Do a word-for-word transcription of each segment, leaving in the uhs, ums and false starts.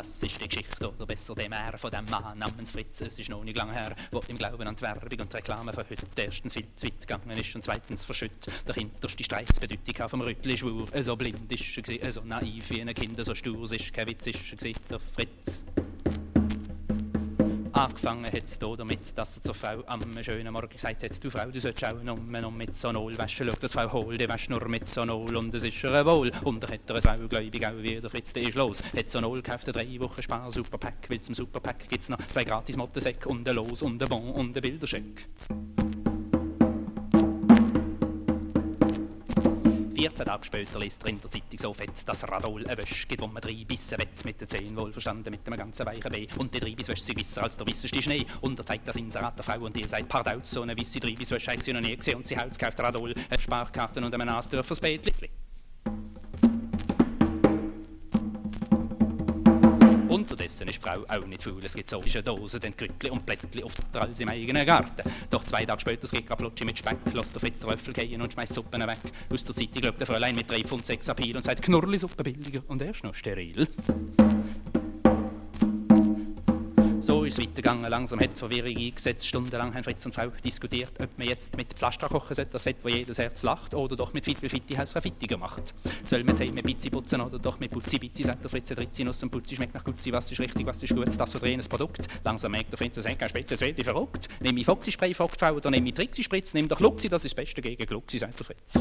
Das ist die Geschichte, oder besser der Meer von dem Mann namens Fritz. Es ist noch nicht lang her, wo im Glauben an die Werbung und die Reklame von heute erstens viel zu weit gegangen ist und zweitens verschütt. Der hinterste Streichsbedeutung vom Rüttli-Schwur. So blind ist er gewesen, so naiv wie ein Kind, so stur ist kein Witz ist er gewesen, der Fritz. Angefangen hat's da damit, dass er zur Frau am schönen Morgen gesagt hat: Du Frau, du sollst auch nur noch mit Sonol waschen. Schau, die Frau Hohl, die wäscht nur mit Sonol und es ist ihr wohl. Und er hat er eine Frau gläubig, auch wie der Fritz, der ist los. Hat Sonol gekauft, eine drei Wochen Spar, Superpack, weil zum Superpack gibt's noch zwei gratis Mottensäcke und ein Los und ein Bon und ein Bilderscheck. vierzehn Tage später liest er in der Zeitung so fett, dass Radol eine Wäsche gibt, wo man drei Bissen wett, mit den Zehen wohlverstanden, mit einem ganzen weichen Weh. Und die Dreibisswäsche sind wisser als der wisseste Schnee. Und er zeigt das Inserat der Frau und ihr sagt: Pardon, so eine weisse Dreibisswäsche habe ich noch nie gesehen. Und sie haut, kauft Radol, eine Sparkarten und einen Nasdorf fürs Bettli. Unterdessen ist die Frau auch nicht faul. Es gibt so eine Dose, dann Krütli und Blättli oft als im eigenen Garten. Doch zwei Tage später geht Kaplutschi mit Speck, lässt der Fritz den Löffel gehen und schmeißt Suppen weg. Aus der Zeitung schaut der Fräulein mit drei Pfund sechs Apil und sagt: Knurrlisuppe billiger und erst noch steril. So ist es weitergegangen, langsam hat die Verwirrung eingesetzt. Stundenlang haben Fritz und Frau diskutiert, ob man jetzt mit Pflaster kochen sollte, das Fett, wo jedes Herz lacht, oder doch mit Fitti, Fitti Haus fittiger macht. Soll man jetzt mit Bizzi putzen oder doch mit Putzi Bizzi, sagt der Fritz, der Ritzi Nuss und Putzi schmeckt nach Gutzi, was ist richtig, was ist gut, das verdrehendes Produkt. Langsam merkt der Fritz, das kein Spitze, jetzt werde ich verrückt. Nimm ich Foxy-Spray, fragt die Frau, oder nimm ich Trixi-Spritz, nimm doch Luxi, das ist das Beste gegen Gluxi, sagt der Fritz.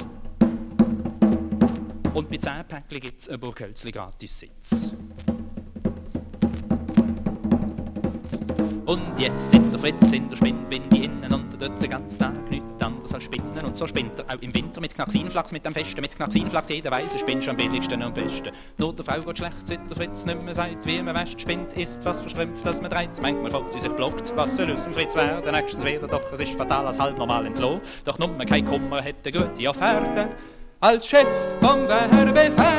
Und bei zehn Päckchen gibt es ein Burghölzli gratis Sitz. Und jetzt sitzt der Fritz in der Spinnwinde innen und er tut den ganzen Tag nichts anderes als spinnen. Und so spinnt er auch im Winter mit Knaxinflachs, mit dem Festen, mit Knaxinflachs. Jeder weiss, er spinnt am billigsten und am besten. Nur der Frau geht schlecht, seit der Fritz nicht mehr sagt, wie man wäscht, spinnt, isst, was verschrümpft, dass man dreht. Manchmal folgt sie sich blockt, was soll aus dem Fritz werden? Nächstens wieder, doch es ist fatal als halb normal entlohnt. Doch nur kein Kummer hätte gute Offerte als Chef vom Wehrbefelder.